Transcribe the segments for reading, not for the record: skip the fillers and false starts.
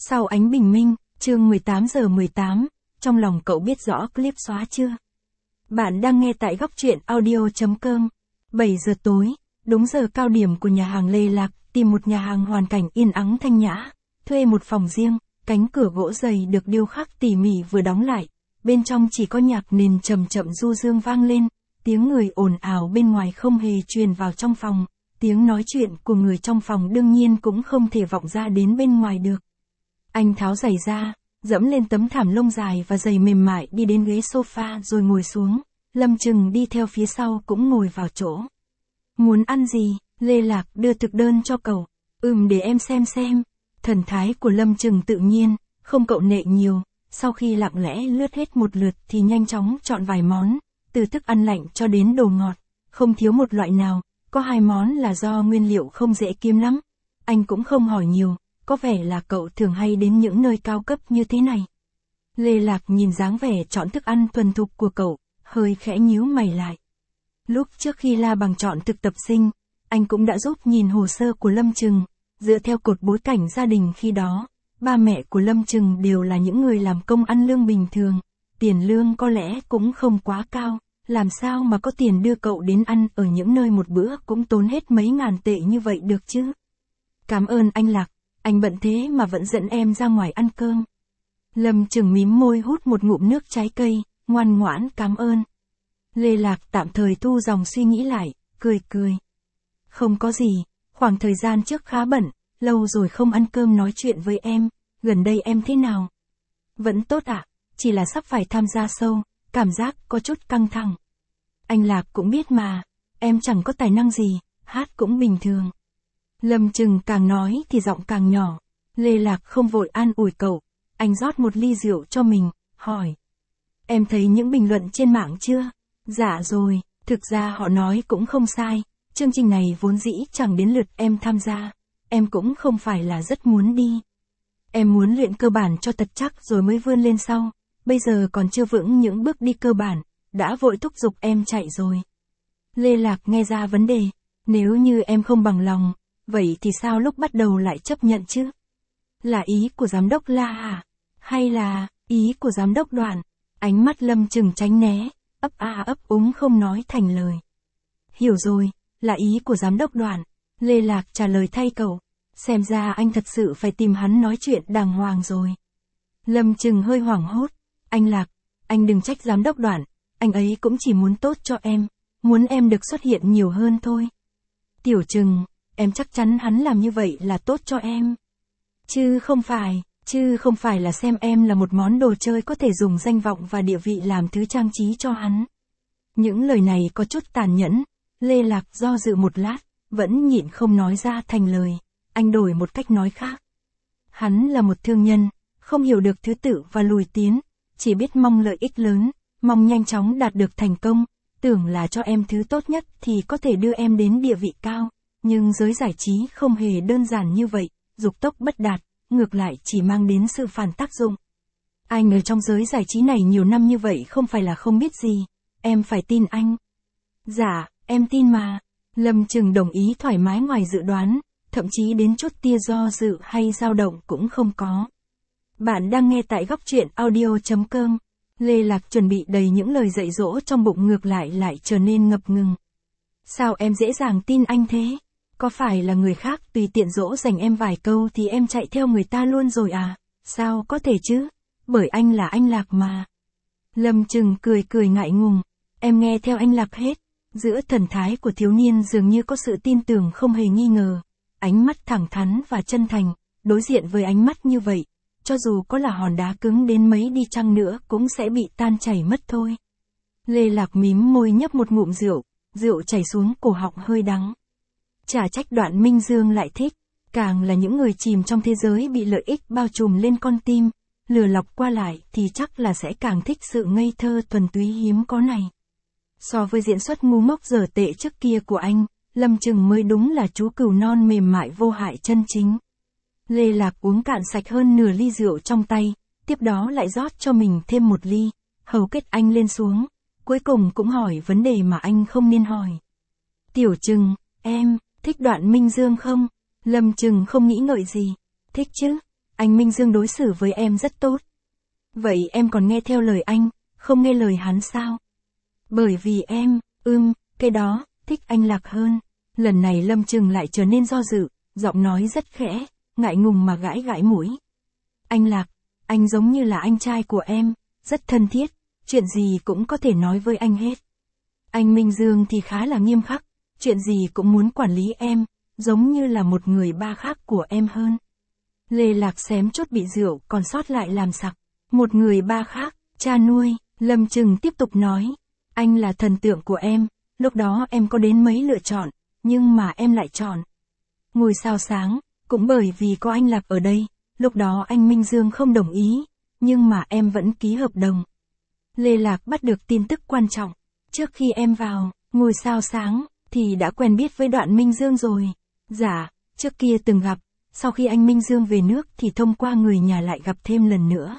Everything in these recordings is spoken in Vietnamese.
Sau ánh bình minh, chương 18:18, trong lòng cậu biết rõ clip xóa chưa? Bạn đang nghe tại góc truyện audio.com. 7 giờ tối, đúng giờ cao điểm của nhà hàng Lê Lạc, tìm một nhà hàng hoàn cảnh yên ắng thanh nhã, thuê một phòng riêng, cánh cửa gỗ dày được điêu khắc tỉ mỉ vừa đóng lại, bên trong chỉ có nhạc nền chậm chậm du dương vang lên, tiếng người ồn ào bên ngoài không hề truyền vào trong phòng, tiếng nói chuyện của người trong phòng đương nhiên cũng không thể vọng ra đến bên ngoài được. Anh tháo giày ra, dẫm lên tấm thảm lông dài và giày mềm mại đi đến ghế sofa rồi ngồi xuống, Lâm Trừng đi theo phía sau cũng ngồi vào chỗ. Muốn ăn gì? Lê Lạc đưa thực đơn cho cậu. Để em xem. Thần thái của Lâm Trừng tự nhiên, không cậu nệ nhiều, sau khi lặng lẽ lướt hết một lượt thì nhanh chóng chọn vài món, từ thức ăn lạnh cho đến đồ ngọt, không thiếu một loại nào, có 2 món là do nguyên liệu không dễ kiếm lắm. Anh cũng không hỏi nhiều, có vẻ là cậu thường hay đến những nơi cao cấp như thế này. Lê Lạc nhìn dáng vẻ chọn thức ăn thuần thục của cậu, hơi khẽ nhíu mày lại. Lúc trước khi La Bằng chọn thực tập sinh, anh cũng đã giúp nhìn hồ sơ của Lâm Trừng, dựa theo cột bối cảnh gia đình khi đó, ba mẹ của Lâm Trừng đều là những người làm công ăn lương bình thường, tiền lương có lẽ cũng không quá cao, làm sao mà có tiền đưa cậu đến ăn ở những nơi một bữa cũng tốn hết mấy ngàn tệ như vậy được chứ. Cảm ơn anh Lạc, anh bận thế mà vẫn dẫn em ra ngoài ăn cơm. Lâm Trừng mím môi hút một ngụm nước trái cây, ngoan ngoãn cảm ơn. Lê Lạc tạm thời thu dòng suy nghĩ lại, cười. Không có gì, khoảng thời gian trước khá bận, lâu rồi không ăn cơm nói chuyện với em, gần đây em thế nào? Vẫn tốt ạ, chỉ là sắp phải tham gia show, cảm giác có chút căng thẳng. Anh Lạc cũng biết mà, em chẳng có tài năng gì, hát cũng bình thường. Lâm Trừng càng nói thì giọng càng nhỏ, Lê Lạc không vội an ủi cậu, anh rót một ly rượu cho mình, hỏi. Em thấy những bình luận trên mạng chưa? Dạ rồi, thực ra họ nói cũng không sai, chương trình này vốn dĩ chẳng đến lượt em tham gia, em cũng không phải là rất muốn đi. Em muốn luyện cơ bản cho thật chắc rồi mới vươn lên sau, bây giờ còn chưa vững những bước đi cơ bản, đã vội thúc giục em chạy rồi. Lê Lạc nghe ra vấn đề, nếu như em không bằng lòng, vậy thì sao lúc bắt đầu lại chấp nhận chứ? Là ý của giám đốc La à? Hay là ý của giám đốc Đoạn? Ánh mắt Lâm Trừng tránh né, ấp úng không nói thành lời. Hiểu rồi, là ý của giám đốc Đoạn. Lê Lạc trả lời thay cậu. Xem ra anh thật sự phải tìm hắn nói chuyện đàng hoàng rồi. Lâm Trừng hơi hoảng hốt. Anh Lạc, anh đừng trách giám đốc Đoạn, anh ấy cũng chỉ muốn tốt cho em, muốn em được xuất hiện nhiều hơn thôi. Tiểu Trừng, em chắc chắn hắn làm như vậy là tốt cho em. Chứ không phải là xem em là một món đồ chơi có thể dùng danh vọng và địa vị làm thứ trang trí cho hắn. Những lời này có chút tàn nhẫn, Lê Lạc do dự một lát, vẫn nhịn không nói ra thành lời, anh đổi một cách nói khác. Hắn là một thương nhân, không hiểu được thứ tự và lùi tiến, chỉ biết mong lợi ích lớn, mong nhanh chóng đạt được thành công, tưởng là cho em thứ tốt nhất thì có thể đưa em đến địa vị cao, nhưng giới giải trí không hề đơn giản như vậy, dục tốc bất đạt, ngược lại chỉ mang đến sự phản tác dụng. Anh ở trong giới giải trí này nhiều năm như vậy không phải là không biết gì, em phải tin anh. Dạ, em tin mà. Lâm Trừng đồng ý thoải mái ngoài dự đoán, thậm chí đến chút tia do dự hay dao động cũng không có. Bạn đang nghe tại góc truyện audio.com. Lê Lạc chuẩn bị đầy những lời dạy dỗ trong bụng ngược lại trở nên ngập ngừng. Sao em dễ dàng tin anh thế? Có phải là người khác tùy tiện dỗ dành em vài câu thì em chạy theo người ta luôn rồi à? Sao có thể chứ? Bởi anh là anh Lạc mà. Lâm Trừng cười ngại ngùng. Em nghe theo anh Lạc hết. Giữa thần thái của thiếu niên dường như có sự tin tưởng không hề nghi ngờ. Ánh mắt thẳng thắn và chân thành, đối diện với ánh mắt như vậy, cho dù có là hòn đá cứng đến mấy đi chăng nữa cũng sẽ bị tan chảy mất thôi. Lê Lạc mím môi nhấp một ngụm rượu chảy xuống cổ họng hơi đắng. Chả trách Đoạn Minh Dương lại thích, càng là những người chìm trong thế giới bị lợi ích bao trùm lên con tim, lừa lọc qua lại thì chắc là sẽ càng thích sự ngây thơ thuần túy hiếm có này. So với diễn xuất ngu ngốc dở tệ trước kia của anh, Lâm Trừng mới đúng là chú cừu non mềm mại vô hại chân chính. Lê Lạc uống cạn sạch hơn nửa ly rượu trong tay, tiếp đó lại rót cho mình thêm một ly, hầu kết anh lên xuống, cuối cùng cũng hỏi vấn đề mà anh không nên hỏi. Tiểu Trừng, em thích Đoạn Minh Dương không? Lâm Trừng không nghĩ ngợi gì. Thích chứ. anh Minh Dương đối xử với em rất tốt. Vậy em còn nghe theo lời anh, không nghe lời hắn sao? Bởi vì em, cái đó, thích anh Lạc hơn. Lần này Lâm Trừng lại trở nên do dự, giọng nói rất khẽ, ngại ngùng mà gãi gãi mũi. Anh Lạc, anh giống như là anh trai của em, rất thân thiết, chuyện gì cũng có thể nói với anh hết. Anh Minh Dương thì khá là nghiêm khắc, chuyện gì cũng muốn quản lý em, giống như là một người ba khác của em hơn. Lê Lạc xém chút bị rượu còn sót lại làm sặc. Một người ba khác, cha nuôi, Lâm Trừng tiếp tục nói. Anh là thần tượng của em, lúc đó em có đến mấy lựa chọn, nhưng mà em lại chọn Ngôi Sao Sáng, cũng bởi vì có anh Lạc ở đây, lúc đó anh Minh Dương không đồng ý, nhưng mà em vẫn ký hợp đồng. Lê Lạc bắt được tin tức quan trọng. Trước khi em vào Ngôi Sao Sáng, thì đã quen biết với Đoạn Minh Dương rồi. Dạ, trước kia từng gặp, sau khi anh Minh Dương về nước thì thông qua người nhà lại gặp thêm lần nữa.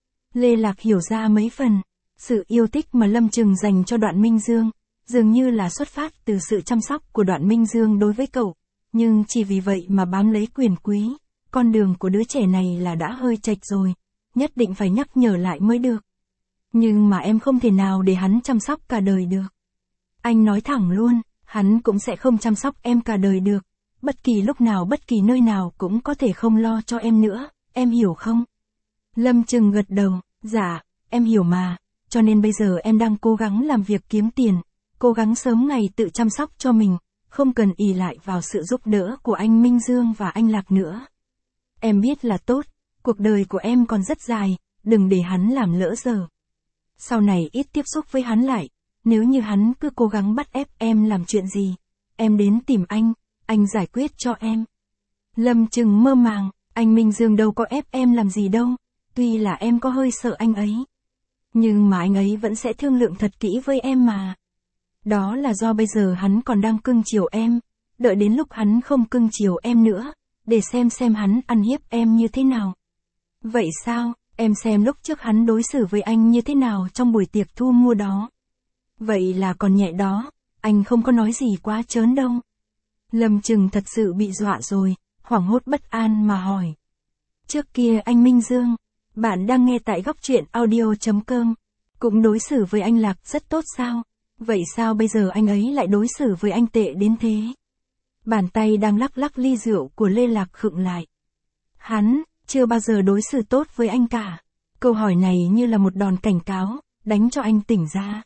Lê Lạc hiểu ra mấy phần, sự yêu thích mà Lâm Trừng dành cho Đoạn Minh Dương, dường như là xuất phát từ sự chăm sóc của Đoạn Minh Dương đối với cậu, nhưng chỉ vì vậy mà bám lấy quyền quý, con đường của đứa trẻ này là đã hơi chệch rồi, nhất định phải nhắc nhở lại mới được. Nhưng mà em không thể nào để hắn chăm sóc cả đời được. Anh nói thẳng luôn, hắn cũng sẽ không chăm sóc em cả đời được, bất kỳ lúc nào bất kỳ nơi nào cũng có thể không lo cho em nữa, em hiểu không? Lâm Trừng gật đầu, dạ, em hiểu mà, cho nên bây giờ em đang cố gắng làm việc kiếm tiền, cố gắng sớm ngày tự chăm sóc cho mình, không cần ỷ lại vào sự giúp đỡ của anh Minh Dương và anh Lạc nữa. Em biết là tốt, cuộc đời của em còn rất dài, đừng để hắn làm lỡ giờ. Sau này ít tiếp xúc với hắn lại, nếu như hắn cứ cố gắng bắt ép em làm chuyện gì, em đến tìm anh giải quyết cho em. Lâm Trừng mơ màng, anh Minh Dương đâu có ép em làm gì đâu, tuy là em có hơi sợ anh ấy. Nhưng mà anh ấy vẫn sẽ thương lượng thật kỹ với em mà. Đó là do bây giờ hắn còn đang cưng chiều em, đợi đến lúc hắn không cưng chiều em nữa, để xem hắn ăn hiếp em như thế nào. Vậy sao, em xem lúc trước hắn đối xử với anh như thế nào trong buổi tiệc thu mua đó. Vậy là còn nhẹ đó, anh không có nói gì quá trớn đâu. Lâm Trừng thật sự bị dọa rồi, hoảng hốt bất an mà hỏi. Trước kia anh Minh Dương, bạn đang nghe tại góc truyện audio.com, cũng đối xử với anh Lạc rất tốt sao? Vậy sao bây giờ anh ấy lại đối xử với anh tệ đến thế? Bàn tay đang lắc lắc ly rượu của Lê Lạc khựng lại. Hắn, chưa bao giờ đối xử tốt với anh cả. Câu hỏi này như là một đòn cảnh cáo, đánh cho anh tỉnh ra.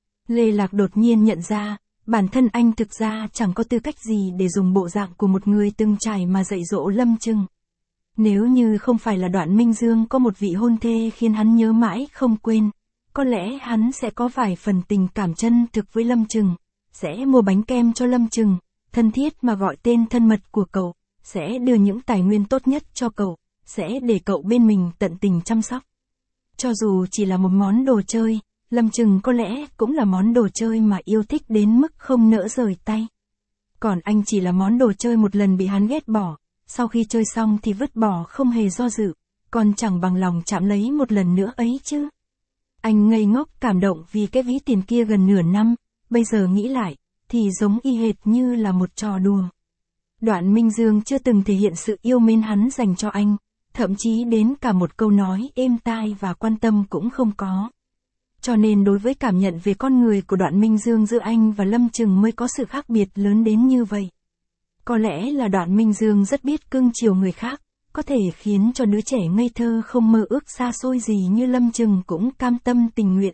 Lê Lạc đột nhiên nhận ra, bản thân anh thực ra chẳng có tư cách gì để dùng bộ dạng của một người từng trải mà dạy dỗ Lâm Trừng. Nếu như không phải là Đoạn Minh Dương có một vị hôn thê khiến hắn nhớ mãi không quên, có lẽ hắn sẽ có vài phần tình cảm chân thực với Lâm Trừng, sẽ mua bánh kem cho Lâm Trừng, thân thiết mà gọi tên thân mật của cậu, sẽ đưa những tài nguyên tốt nhất cho cậu, sẽ để cậu bên mình tận tình chăm sóc. Cho dù chỉ là một món đồ chơi, Lâm Trừng có lẽ cũng là món đồ chơi mà yêu thích đến mức không nỡ rời tay. Còn anh chỉ là món đồ chơi một lần bị hắn ghét bỏ, sau khi chơi xong thì vứt bỏ không hề do dự, còn chẳng bằng lòng chạm lấy một lần nữa ấy chứ. Anh ngây ngốc cảm động vì cái ví tiền kia gần nửa năm, bây giờ nghĩ lại, thì giống y hệt như là một trò đùa. Đoạn Minh Dương chưa từng thể hiện sự yêu mến hắn dành cho anh, thậm chí đến cả một câu nói êm tai và quan tâm cũng không có. Cho nên đối với cảm nhận về con người của Đoạn Minh Dương giữa anh và Lâm Trừng mới có sự khác biệt lớn đến như vậy. Có lẽ là Đoạn Minh Dương rất biết cưng chiều người khác, có thể khiến cho đứa trẻ ngây thơ không mơ ước xa xôi gì như Lâm Trừng cũng cam tâm tình nguyện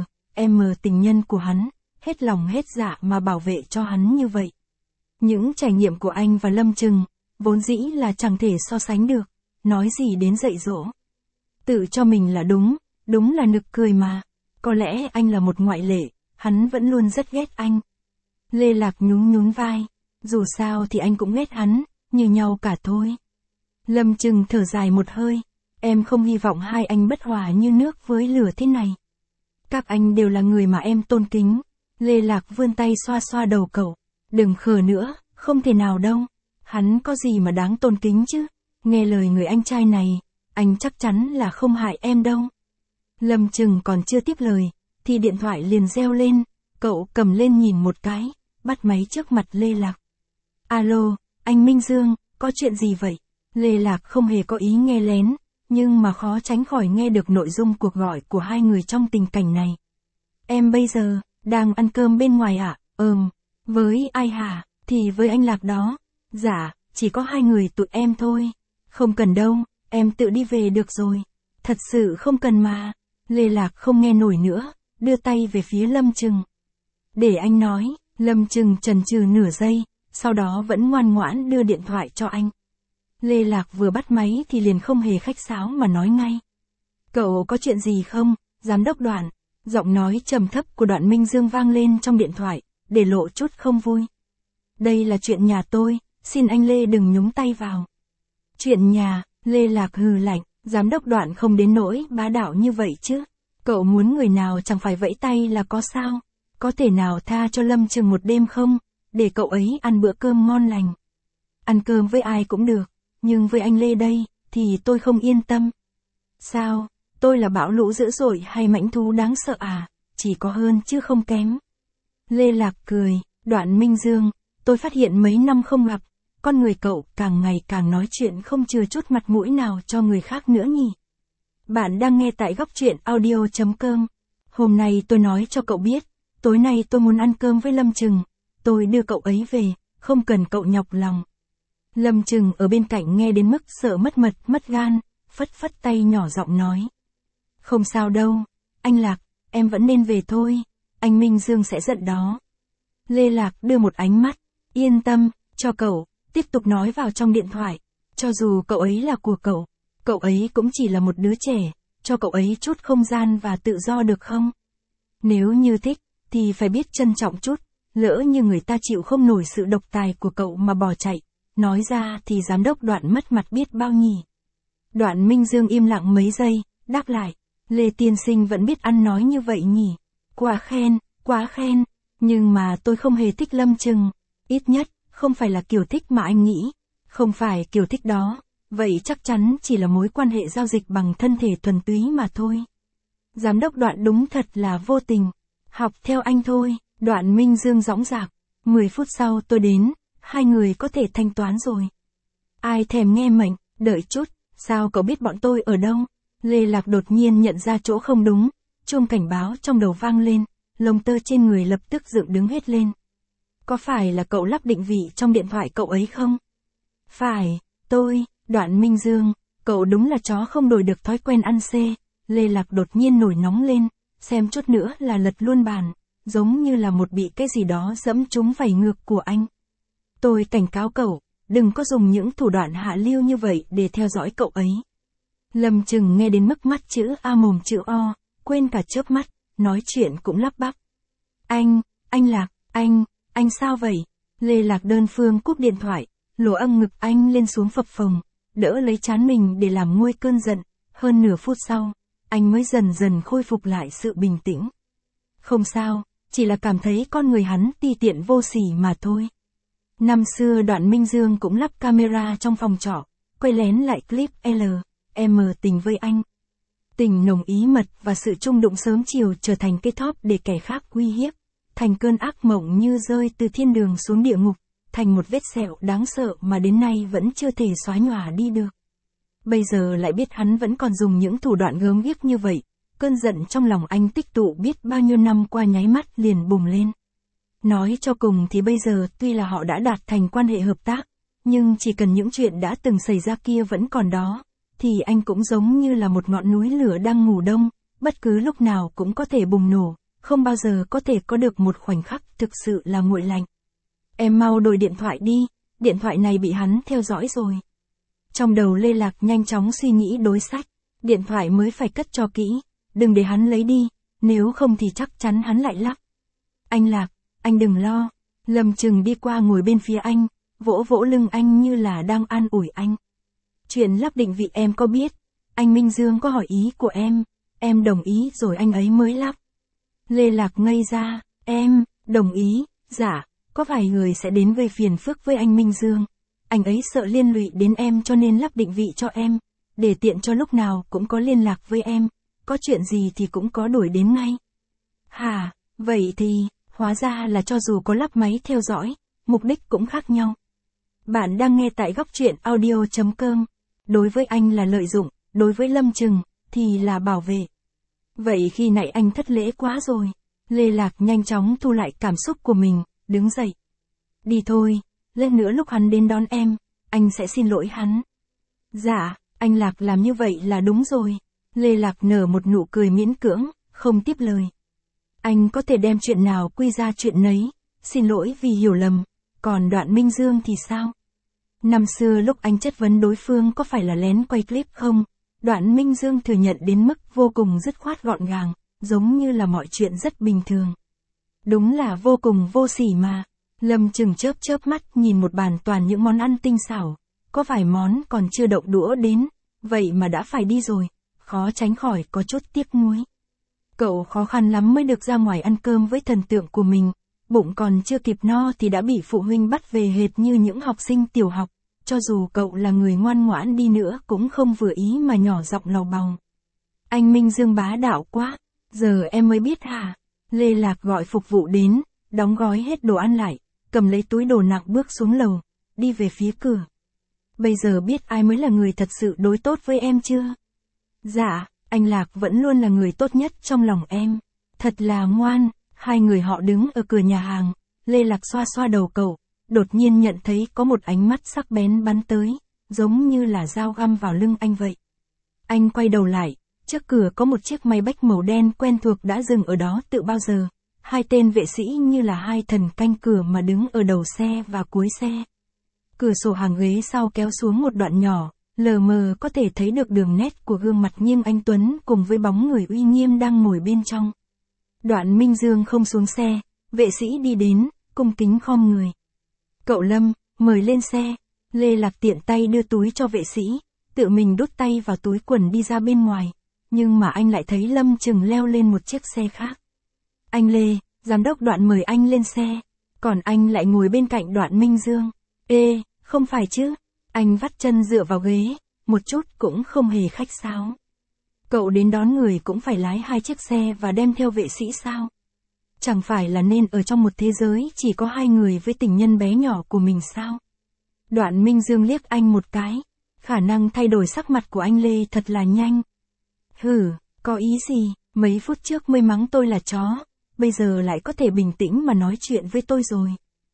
tình nhân của hắn, hết lòng hết dạ mà bảo vệ cho hắn như vậy. Những trải nghiệm của anh và Lâm Trừng, vốn dĩ là chẳng thể so sánh được, nói gì đến dạy dỗ. Tự cho mình là đúng là nực cười mà. Có lẽ anh là một ngoại lệ, hắn vẫn luôn rất ghét anh. Lê Lạc nhún vai, dù sao thì anh cũng ghét hắn, như nhau cả thôi. Lâm Trừng thở dài một hơi, em không hy vọng hai anh bất hòa như nước với lửa thế này. Các anh đều là người mà em tôn kính. Lê Lạc vươn tay xoa xoa đầu cậu, đừng khờ nữa, không thể nào đâu. Hắn có gì mà đáng tôn kính chứ, nghe lời người anh trai này, anh chắc chắn là không hại em đâu. Lâm Trừng còn chưa tiếp lời, thì điện thoại liền reo lên, cậu cầm lên nhìn một cái, bắt máy trước mặt Lê Lạc. Alo, anh Minh Dương, có chuyện gì vậy? Lê Lạc không hề có ý nghe lén, nhưng mà khó tránh khỏi nghe được nội dung cuộc gọi của hai người trong tình cảnh này. Em bây giờ, đang ăn cơm bên ngoài ạ? Với ai hả? Thì với anh Lạc đó. Dạ, chỉ có hai người tụi em thôi. Không cần đâu, em tự đi về được rồi. Thật sự không cần mà. Lê Lạc không nghe nổi nữa, đưa tay về phía Lâm Trừng. Để anh nói. Lâm Trừng chần chừ nửa giây, sau đó vẫn ngoan ngoãn đưa điện thoại cho anh. Lê Lạc vừa bắt máy thì liền không hề khách sáo mà nói ngay. Cậu có chuyện gì không, giám đốc Đoạn? Giọng nói trầm thấp của Đoạn Minh Dương vang lên trong điện thoại, để lộ chút không vui. Đây là chuyện nhà tôi, xin anh Lê đừng nhúng tay vào. Chuyện nhà, Lê Lạc hừ lạnh, giám đốc Đoạn không đến nỗi bá đạo như vậy chứ. Cậu muốn người nào chẳng phải vẫy tay là có sao? Có thể nào tha cho Lâm Trừng một đêm không, để cậu ấy ăn bữa cơm ngon lành. Ăn cơm với ai cũng được, nhưng với anh Lê đây, thì tôi không yên tâm. Sao, tôi là bão lũ dữ dội hay mãnh thú đáng sợ à? Chỉ có hơn chứ không kém. Lê Lạc cười, Đoạn Minh Dương, tôi phát hiện mấy năm không gặp, con người cậu càng ngày càng nói chuyện không chừa chút mặt mũi nào cho người khác nữa nhỉ. Bạn đang nghe tại góc truyện audio.com. Hôm nay tôi nói cho cậu biết, tối nay tôi muốn ăn cơm với Lâm Trừng, tôi đưa cậu ấy về, không cần cậu nhọc lòng. Lâm Trừng ở bên cạnh nghe đến mức sợ mất mật mất gan, phất phất tay nhỏ giọng nói. Không sao đâu, anh Lạc, em vẫn nên về thôi, anh Minh Dương sẽ giận đó. Lê Lạc đưa một ánh mắt, yên tâm, cho cậu, tiếp tục nói vào trong điện thoại, cho dù cậu ấy là của cậu ấy cũng chỉ là một đứa trẻ, cho cậu ấy chút không gian và tự do được không? Nếu như thích, thì phải biết trân trọng chút, lỡ như người ta chịu không nổi sự độc tài của cậu mà bỏ chạy, nói ra thì giám đốc Đoạn mất mặt biết bao nhỉ. Đoạn Minh Dương im lặng mấy giây, đáp lại, Lê tiên sinh vẫn biết ăn nói như vậy nhỉ. Quá khen, nhưng mà tôi không hề thích Lâm Trừng, ít nhất, không phải là kiểu thích mà anh nghĩ, không phải kiểu thích đó, vậy chắc chắn chỉ là mối quan hệ giao dịch bằng thân thể thuần túy mà thôi. Giám đốc Đoạn đúng thật là vô tình, học theo anh thôi. Đoạn Minh Dương dõng dạc, 10 phút sau tôi đến, hai người có thể thanh toán rồi. Ai thèm nghe mệnh, đợi chút, sao cậu biết bọn tôi ở đâu? Lê Lạc đột nhiên nhận ra chỗ không đúng, chuông cảnh báo trong đầu vang lên, lông tơ trên người lập tức dựng đứng hết lên. Có phải là cậu lắp định vị trong điện thoại cậu ấy không? Phải, tôi, Đoạn Minh Dương, cậu đúng là chó không đổi được thói quen ăn xê. Lê Lạc đột nhiên nổi nóng lên, xem chút nữa là lật luôn bàn. Giống như là một bị cái gì đó dẫm trúng vảy ngược của anh. Tôi cảnh cáo cậu, đừng có dùng những thủ đoạn hạ lưu như vậy để theo dõi cậu ấy. Lâm Trừng nghe đến mức mắt chữ A mồm chữ O, quên cả chớp mắt, nói chuyện cũng lắp bắp. Anh Lạc, anh sao vậy? Lê Lạc đơn phương cúp điện thoại, lỗ âm ngực anh lên xuống phập phồng, đỡ lấy trán mình để làm nguôi cơn giận. Hơn nửa phút sau, anh mới dần dần khôi phục lại sự bình tĩnh. Không sao. Chỉ là cảm thấy con người hắn ti tiện vô sỉ mà thôi. Năm xưa Đoạn Minh Dương cũng lắp camera trong phòng trọ, quay lén lại clip L.M. tình với anh. Tình nồng ý mật và sự chung đụng sớm chiều trở thành cái thóp để kẻ khác uy hiếp, thành cơn ác mộng như rơi từ thiên đường xuống địa ngục, thành một vết sẹo đáng sợ mà đến nay vẫn chưa thể xóa nhòa đi được. Bây giờ lại biết hắn vẫn còn dùng những thủ đoạn gớm ghiếc như vậy. Cơn giận trong lòng anh tích tụ biết bao nhiêu năm qua nháy mắt liền bùng lên. Nói cho cùng thì bây giờ tuy là họ đã đạt thành quan hệ hợp tác, nhưng chỉ cần những chuyện đã từng xảy ra kia vẫn còn đó, thì anh cũng giống như là một ngọn núi lửa đang ngủ đông, bất cứ lúc nào cũng có thể bùng nổ, không bao giờ có thể có được một khoảnh khắc thực sự là nguội lạnh. Em mau đổi điện thoại đi, điện thoại này bị hắn theo dõi rồi. Trong đầu Lê Lạc nhanh chóng suy nghĩ đối sách, điện thoại mới phải cất cho kỹ. Đừng để hắn lấy đi, nếu không thì chắc chắn hắn lại lắp. Anh Lạc, anh đừng lo. Lâm Trừng đi qua ngồi bên phía anh, vỗ vỗ lưng anh như là đang an ủi anh. Chuyện lắp định vị em có biết, anh Minh Dương có hỏi ý của em đồng ý rồi anh ấy mới lắp. Lê Lạc ngây ra, em, đồng ý, dạ, có vài người sẽ đến gây phiền phức với anh Minh Dương. Anh ấy sợ liên lụy đến em cho nên lắp định vị cho em, để tiện cho lúc nào cũng có liên lạc với em. Có chuyện gì thì cũng có đuổi đến ngay. Hả, vậy thì, hóa ra là cho dù có lắp máy theo dõi, mục đích cũng khác nhau. Bạn đang nghe tại góc truyện audio.com. Đối với anh là lợi dụng, đối với Lâm Trừng, thì là bảo vệ. Vậy khi nãy anh thất lễ quá rồi. Lê Lạc nhanh chóng thu lại cảm xúc của mình, đứng dậy. Đi thôi, lát nữa lúc hắn đến đón em, anh sẽ xin lỗi hắn. Dạ, anh Lạc làm như vậy là đúng rồi. Lê Lạc nở một nụ cười miễn cưỡng, không tiếp lời. Anh có thể đem chuyện nào quy ra chuyện nấy, xin lỗi vì hiểu lầm, còn Đoạn Minh Dương thì sao? Năm xưa lúc anh chất vấn đối phương có phải là lén quay clip không, Đoạn Minh Dương thừa nhận đến mức vô cùng dứt khoát gọn gàng, giống như là mọi chuyện rất bình thường. Đúng là vô cùng vô sỉ mà. Lâm Trừng chớp chớp mắt nhìn một bàn toàn những món ăn tinh xảo, có vài món còn chưa động đũa đến, vậy mà đã phải đi rồi, khó tránh khỏi có chút tiếc nuối. Cậu khó khăn lắm mới được ra ngoài ăn cơm với thần tượng của mình, bụng còn chưa kịp no thì đã bị phụ huynh bắt về hệt như những học sinh tiểu học, cho dù cậu là người ngoan ngoãn đi nữa cũng không vừa ý mà nhỏ giọng lầu bầu. Anh Minh Dương bá đạo quá, giờ em mới biết hả? Lê Lạc gọi phục vụ đến, đóng gói hết đồ ăn lại, cầm lấy túi đồ nặng bước xuống lầu, đi về phía cửa. Bây giờ biết ai mới là người thật sự đối tốt với em chưa? Dạ, anh Lạc vẫn luôn là người tốt nhất trong lòng em. Thật là ngoan. Hai người họ đứng ở cửa nhà hàng, Lê Lạc xoa xoa đầu cậu, đột nhiên nhận thấy có một ánh mắt sắc bén bắn tới, giống như là dao găm vào lưng anh vậy. Anh quay đầu lại, trước cửa có một chiếc máy bách màu đen quen thuộc đã dừng ở đó từ bao giờ. Hai tên vệ sĩ như là hai thần canh cửa mà đứng ở đầu xe và cuối xe. Cửa sổ hàng ghế sau kéo xuống một đoạn nhỏ, lờ mờ có thể thấy được đường nét của gương mặt nghiêm anh tuấn cùng với bóng người uy nghiêm đang ngồi bên trong. Đoạn Minh Dương không xuống xe, vệ sĩ đi đến, cung kính khom người. Cậu Lâm, mời lên xe. Lê Lạc tiện tay đưa túi cho vệ sĩ, tự mình đút tay vào túi quần đi ra bên ngoài, nhưng mà anh lại thấy Lâm Trừng leo lên một chiếc xe khác. Anh Lê, giám đốc Đoạn mời anh lên xe, còn anh lại ngồi bên cạnh Đoạn Minh Dương. Ê, không phải chứ, anh vắt chân dựa vào ghế, một chút cũng không hề khách sáo. Cậu đến đón người cũng phải lái hai chiếc xe và đem theo vệ sĩ sao? Chẳng phải là nên ở trong một thế giới chỉ có hai người với tình nhân bé nhỏ của mình sao? Đoạn Minh Dương liếc anh một cái, khả năng thay đổi sắc mặt của anh Lê thật là nhanh. Hử, có ý gì, mấy phút trước mới mắng tôi là chó, bây giờ lại có thể bình tĩnh mà nói chuyện với tôi rồi.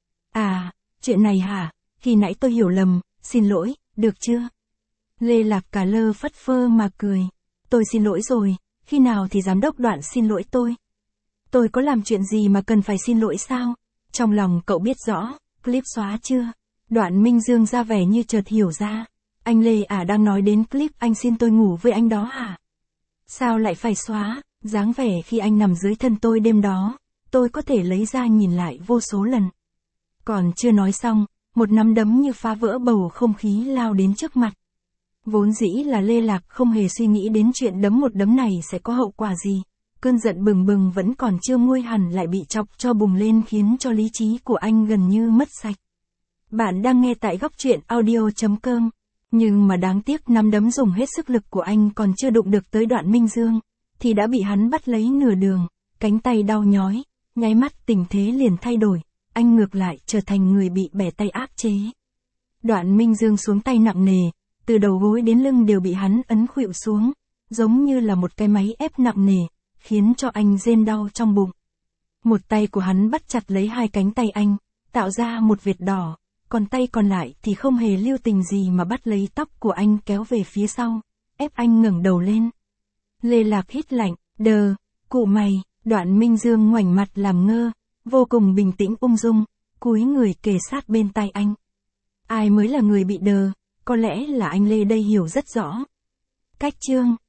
À, chuyện này hả, khi nãy tôi hiểu lầm, xin lỗi, được chưa? Lê Lạc cả lơ phất phơ mà cười. Tôi xin lỗi rồi, khi nào thì giám đốc Đoạn xin lỗi tôi? Tôi có làm chuyện gì mà cần phải xin lỗi sao? Trong lòng cậu biết rõ, clip xóa chưa? Đoạn Minh Dương ra vẻ như chợt hiểu ra. Anh Lê đang nói đến clip anh xin tôi ngủ với anh đó hả? Sao lại phải xóa? Dáng vẻ khi anh nằm dưới thân tôi đêm đó, tôi có thể lấy ra nhìn lại vô số lần. Còn chưa nói xong, một nắm đấm như phá vỡ bầu không khí lao đến trước mặt. Vốn dĩ là Lê Lạc không hề suy nghĩ đến chuyện đấm một đấm này sẽ có hậu quả gì. Cơn giận bừng bừng vẫn còn chưa nguôi hẳn lại bị chọc cho bùng lên khiến cho lý trí của anh gần như mất sạch. Bạn đang nghe tại góc truyện audio.com. Nhưng mà đáng tiếc nắm đấm dùng hết sức lực của anh còn chưa đụng được tới Đoạn Minh Dương, thì đã bị hắn bắt lấy nửa đường, cánh tay đau nhói, nháy mắt tình thế liền thay đổi, anh ngược lại trở thành người bị bẻ tay áp chế. Đoạn Minh Dương xuống tay nặng nề, từ đầu gối đến lưng đều bị hắn ấn khuỵu xuống, giống như là một cái máy ép nặng nề, khiến cho anh rên đau trong bụng. Một tay của hắn bắt chặt lấy hai cánh tay anh, tạo ra một vệt đỏ, còn tay còn lại thì không hề lưu tình gì mà bắt lấy tóc của anh kéo về phía sau, ép anh ngẩng đầu lên. Lê Lạc hít lạnh, đờ, cụ mày, Đoạn Minh Dương ngoảnh mặt làm ngơ, vô cùng bình tĩnh ung dung, cúi người kề sát bên tai anh. Ai mới là người bị đờ? Có lẽ là anh Lê đây hiểu rất rõ. Cách chương